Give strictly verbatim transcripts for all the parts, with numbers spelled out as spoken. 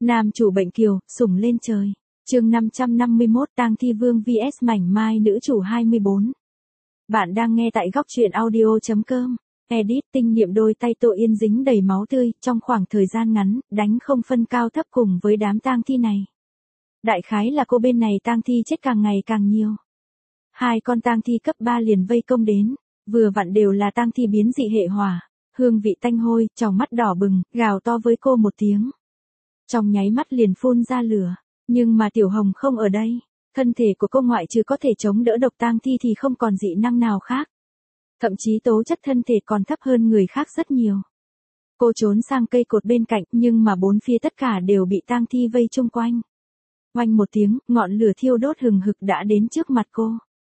Nam chủ bệnh kiều, sủng lên trời. Chương năm trăm năm mươi mốt Tang Thi Vương vs Mảnh Mai nữ chủ hai mươi bốn. Bạn đang nghe tại góc truyện audio chấm com. Edit tinh nghiệm đôi tay Tô Yên dính đầy máu tươi, trong khoảng thời gian ngắn, đánh không phân cao thấp cùng với đám tang thi này. Đại khái là cô bên này tang thi chết càng ngày càng nhiều. Hai con tang thi cấp ba liền vây công đến, vừa vặn đều là tang thi biến dị hệ hỏa, hương vị tanh hôi, tròng mắt đỏ bừng, gào to với cô một tiếng. Trong nháy mắt liền phun ra lửa, nhưng mà Tiểu Hồng không ở đây, thân thể của cô ngoại trừ có thể chống đỡ độc tang thi thì không còn dị năng nào khác. Thậm chí tố chất thân thể còn thấp hơn người khác rất nhiều. Cô trốn sang cây cột bên cạnh nhưng mà bốn phía tất cả đều bị tang thi vây chung quanh. Oanh một tiếng, ngọn lửa thiêu đốt hừng hực đã đến trước mặt cô.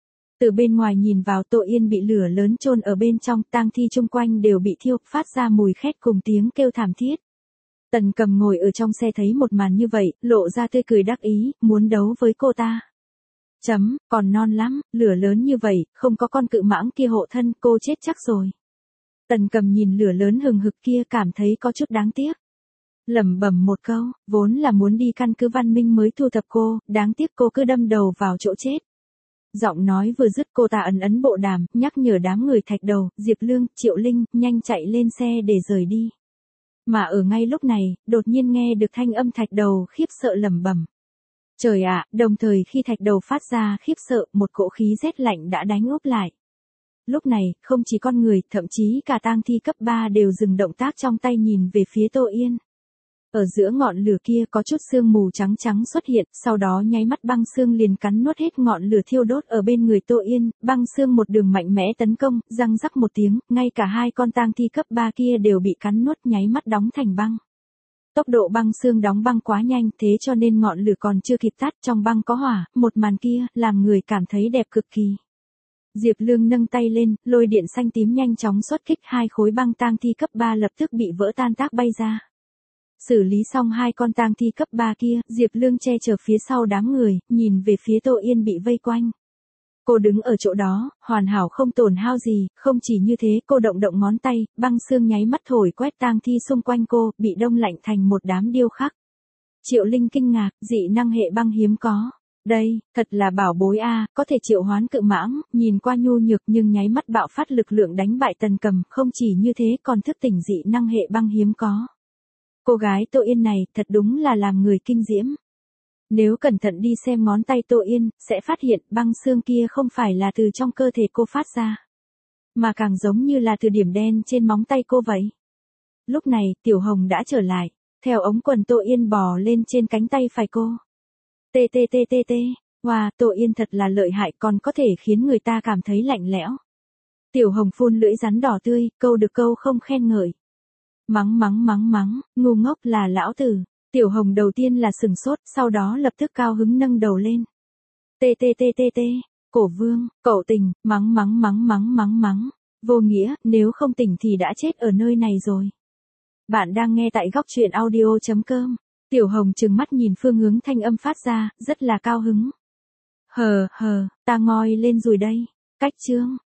Từ bên ngoài nhìn vào Tô Yên bị lửa lớn chôn ở bên trong, tang thi chung quanh đều bị thiêu, phát ra mùi khét cùng tiếng kêu thảm thiết. Tần Cầm ngồi ở trong xe thấy một màn như vậy, lộ ra tươi cười đắc ý, muốn đấu với cô ta. Chấm, còn non lắm, lửa lớn như vậy, không có con cự mãng kia hộ thân, cô chết chắc rồi. Tần Cầm nhìn lửa lớn hừng hực kia cảm thấy có chút đáng tiếc. Lẩm bẩm một câu, vốn là muốn đi căn cứ Văn Minh mới thu thập cô, đáng tiếc cô cứ đâm đầu vào chỗ chết. Giọng nói vừa dứt cô ta ấn ấn bộ đàm, nhắc nhở đám người Thạch Đầu, Diệp Lương, Triệu Linh, nhanh chạy lên xe để rời đi. Mà ở ngay lúc này, đột nhiên nghe được thanh âm Thạch Đầu khiếp sợ lẩm bẩm. Trời ạ, đồng thời khi Thạch Đầu phát ra khiếp sợ, một cỗ khí rét lạnh đã đánh úp lại. Lúc này, không chỉ con người, thậm chí cả tang thi cấp ba đều dừng động tác trong tay nhìn về phía Tô Yên. Ở giữa ngọn lửa kia có chút sương mù trắng trắng xuất hiện, sau đó nháy mắt băng xương liền cắn nuốt hết ngọn lửa thiêu đốt ở bên người Tô Yên, băng xương một đường mạnh mẽ tấn công, răng rắc một tiếng, ngay cả hai con tang thi cấp ba kia đều bị cắn nuốt nháy mắt đóng thành băng. Tốc độ băng xương đóng băng quá nhanh, thế cho nên ngọn lửa còn chưa kịp tắt, trong băng có hỏa, một màn kia làm người cảm thấy đẹp cực kỳ. Diệp Lương nâng tay lên, lôi điện xanh tím nhanh chóng xuất kích, hai khối băng tang thi cấp ba lập tức bị vỡ tan tác bay ra. Xử lý xong hai con tang thi cấp ba kia, Diệp Lương che chở phía sau đám người, nhìn về phía Tô Yên bị vây quanh. Cô đứng ở chỗ đó, hoàn hảo không tổn hao gì, không chỉ như thế, cô động động ngón tay, băng xương nháy mắt thổi quét tang thi xung quanh cô, bị đông lạnh thành một đám điêu khắc. Triệu Linh kinh ngạc, dị năng hệ băng hiếm có. Đây, thật là bảo bối a, có thể triệu hoán cự mãng, nhìn qua nhu nhược nhưng nháy mắt bạo phát lực lượng đánh bại Tần Cầm, không chỉ như thế còn thức tỉnh dị năng hệ băng hiếm có. Cô gái Tô Yên này thật đúng là làm người kinh diễm. Nếu cẩn thận đi xem ngón tay Tô Yên, sẽ phát hiện băng xương kia không phải là từ trong cơ thể cô phát ra, mà càng giống như là từ điểm đen trên móng tay cô vậy. Lúc này, Tiểu Hồng đã trở lại, theo ống quần Tô Yên bò lên trên cánh tay phải cô. Tê tê tê tê tê, wow, Tô Yên thật là lợi hại, còn có thể khiến người ta cảm thấy lạnh lẽo. Tiểu Hồng phun lưỡi rắn đỏ tươi, câu được câu không khen ngợi. Mắng mắng mắng mắng, ngu ngốc là lão tử. Tiểu Hồng đầu tiên là sừng sốt, sau đó lập tức cao hứng nâng đầu lên. Tê tê tê tê tê, Cổ Vương, cậu tỉnh, mắng mắng mắng mắng mắng mắng. Vô nghĩa, nếu không tỉnh thì đã chết ở nơi này rồi. Bạn đang nghe tại góc truyện audio chấm com. Tiểu Hồng trừng mắt nhìn phương hướng thanh âm phát ra, rất là cao hứng. Hờ hờ, ta ngoi lên rồi đây. Cách chương.